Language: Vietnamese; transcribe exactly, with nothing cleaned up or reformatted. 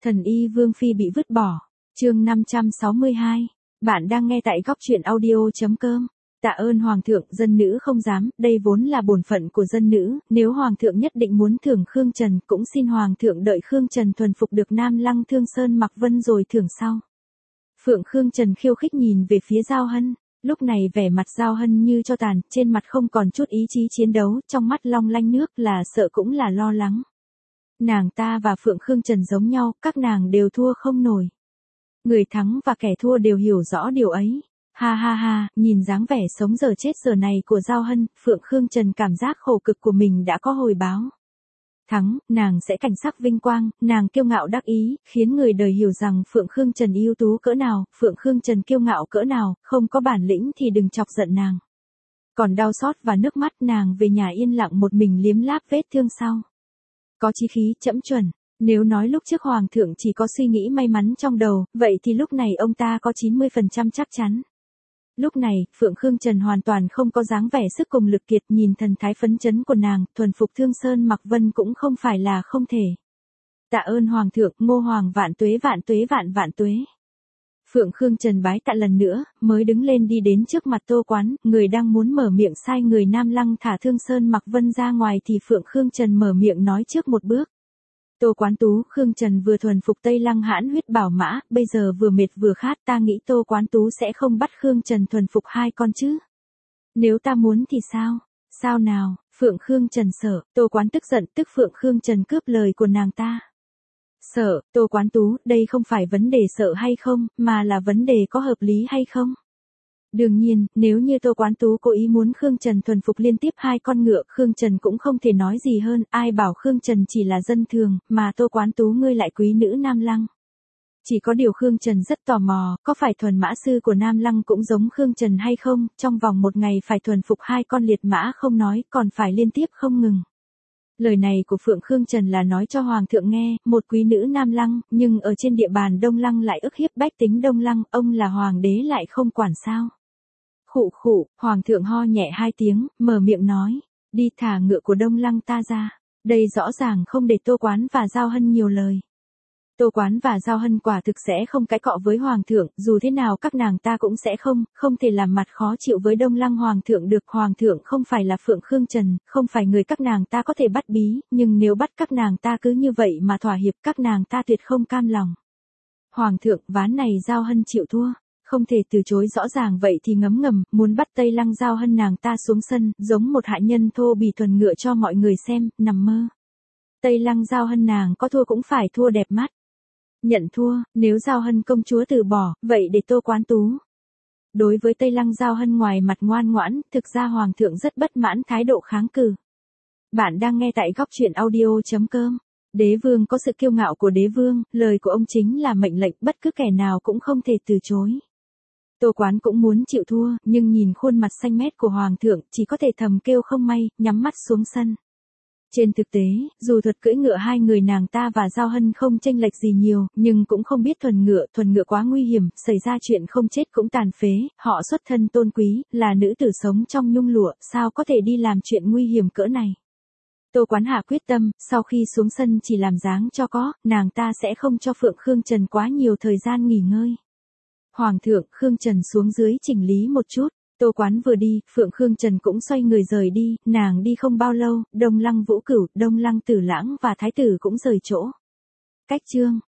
Thần y Vương Phi bị vứt bỏ. Chương năm trăm sáu mươi hai. Bạn đang nghe tại góc truyện audio.com. Tạ ơn Hoàng thượng, dân nữ không dám, đây vốn là bổn phận của dân nữ, nếu Hoàng thượng nhất định muốn thưởng Khương Trần, cũng xin Hoàng thượng đợi Khương Trần thuần phục được Nam Lăng Thương Sơn Mặc Vân rồi thưởng sau. Phượng Khương Trần khiêu khích nhìn về phía Giao Hân, lúc này vẻ mặt Giao Hân như cho tàn, trên mặt không còn chút ý chí chiến đấu, trong mắt long lanh nước là sợ cũng là lo lắng. Nàng ta và Phượng Khương Trần giống nhau, các nàng đều thua không nổi. Người thắng và kẻ thua đều hiểu rõ điều ấy. Ha ha ha, nhìn dáng vẻ sống giờ chết giờ này của Giao Hân, Phượng Khương Trần cảm giác khổ cực của mình đã có hồi báo. Thắng, nàng sẽ cảnh sắc vinh quang, nàng kiêu ngạo đắc ý, khiến người đời hiểu rằng Phượng Khương Trần ưu tú cỡ nào, Phượng Khương Trần kiêu ngạo cỡ nào, không có bản lĩnh thì đừng chọc giận nàng. Còn đau xót và nước mắt, nàng về nhà yên lặng một mình liếm láp vết thương sau. Có chí khí, chẫm chuẩn. Nếu nói lúc trước Hoàng thượng chỉ có suy nghĩ may mắn trong đầu, vậy thì lúc này ông ta có chín mươi phần trăm chắc chắn. Lúc này, Phượng Khương Trần hoàn toàn không có dáng vẻ sức cùng lực kiệt, nhìn thần thái phấn chấn của nàng, thuần phục Thương Sơn Mặc Vân cũng không phải là không thể. Tạ ơn Hoàng thượng, Ngô Hoàng vạn tuế vạn tuế vạn vạn tuế. Phượng Khương Trần bái tạ lần nữa, mới đứng lên đi đến trước mặt Tô Quán, người đang muốn mở miệng sai người Nam Lăng thả Thương Sơn Mặc Vân ra ngoài thì Phượng Khương Trần mở miệng nói trước một bước. Tô Quán Tú, Khương Trần vừa thuần phục Tây Lăng hãn huyết bảo mã, bây giờ vừa mệt vừa khát, ta nghĩ Tô Quán Tú sẽ không bắt Khương Trần thuần phục hai con chứ. Nếu ta muốn thì sao? Sao nào? Phượng Khương Trần sợ, Tô Quán tức giận, tức Phượng Khương Trần cướp lời của nàng ta. Sợ, Tô Quán Tú, đây không phải vấn đề sợ hay không, mà là vấn đề có hợp lý hay không. Đương nhiên, nếu như Tô Quán Tú cố ý muốn Khương Trần thuần phục liên tiếp hai con ngựa, Khương Trần cũng không thể nói gì hơn, ai bảo Khương Trần chỉ là dân thường, mà Tô Quán Tú ngươi lại quý nữ Nam Lăng. Chỉ có điều Khương Trần rất tò mò, có phải thuần mã sư của Nam Lăng cũng giống Khương Trần hay không, trong vòng một ngày phải thuần phục hai con liệt mã không nói, còn phải liên tiếp không ngừng. Lời này của Phượng Khương Trần là nói cho Hoàng thượng nghe, một quý nữ Nam Lăng, nhưng ở trên địa bàn Đông Lăng lại ức hiếp bách tính Đông Lăng, ông là Hoàng đế lại không quản sao. Khụ khụ, Hoàng thượng ho nhẹ hai tiếng, mở miệng nói, đi thả ngựa của Đông Lăng ta ra. Đây rõ ràng không để Tô Quán và Giao Hân nhiều lời. Tô Quán và Giao Hân quả thực sẽ không cãi cọ với Hoàng thượng, dù thế nào các nàng ta cũng sẽ không, không thể làm mặt khó chịu với Đông Lăng Hoàng thượng được. Hoàng thượng không phải là Phượng Khương Trần, không phải người các nàng ta có thể bắt bí, nhưng nếu bắt các nàng ta cứ như vậy mà thỏa hiệp, các nàng ta tuyệt không cam lòng. Hoàng thượng, ván này Giao Hân chịu thua. Không thể từ chối rõ ràng vậy thì ngấm ngầm, muốn bắt Tây Lăng Giao Hân nàng ta xuống sân, giống một hạ nhân thô bỉ thuần ngựa cho mọi người xem, nằm mơ. Tây Lăng Giao Hân nàng có thua cũng phải thua đẹp mắt. Nhận thua, nếu Giao Hân công chúa từ bỏ, vậy để Tô Quán Tú. Đối với Tây Lăng Giao Hân ngoài mặt ngoan ngoãn, thực ra Hoàng thượng rất bất mãn thái độ kháng cự. Bạn đang nghe tại góc truyện audio.com. Đế vương có sự kiêu ngạo của đế vương, lời của ông chính là mệnh lệnh, bất cứ kẻ nào cũng không thể từ chối. Tô Quán cũng muốn chịu thua, nhưng nhìn khuôn mặt xanh mét của Hoàng thượng, chỉ có thể thầm kêu không may, nhắm mắt xuống sân. Trên thực tế, dù thuật cưỡi ngựa hai người nàng ta và Giao Hân không chênh lệch gì nhiều, nhưng cũng không biết thuần ngựa, thuần ngựa quá nguy hiểm, xảy ra chuyện không chết cũng tàn phế, họ xuất thân tôn quý, là nữ tử sống trong nhung lụa, sao có thể đi làm chuyện nguy hiểm cỡ này. Tô Quán hạ quyết tâm, sau khi xuống sân chỉ làm dáng cho có, nàng ta sẽ không cho Phượng Khương Trần quá nhiều thời gian nghỉ ngơi. Hoàng thượng, Khương Trần xuống dưới chỉnh lý một chút. Tô Quán vừa đi, Phượng Khương Trần cũng xoay người rời đi, nàng đi không bao lâu, Đông Lăng Vũ Cửu, Đông Lăng Tử Lãng và Thái tử cũng rời chỗ. Cách chương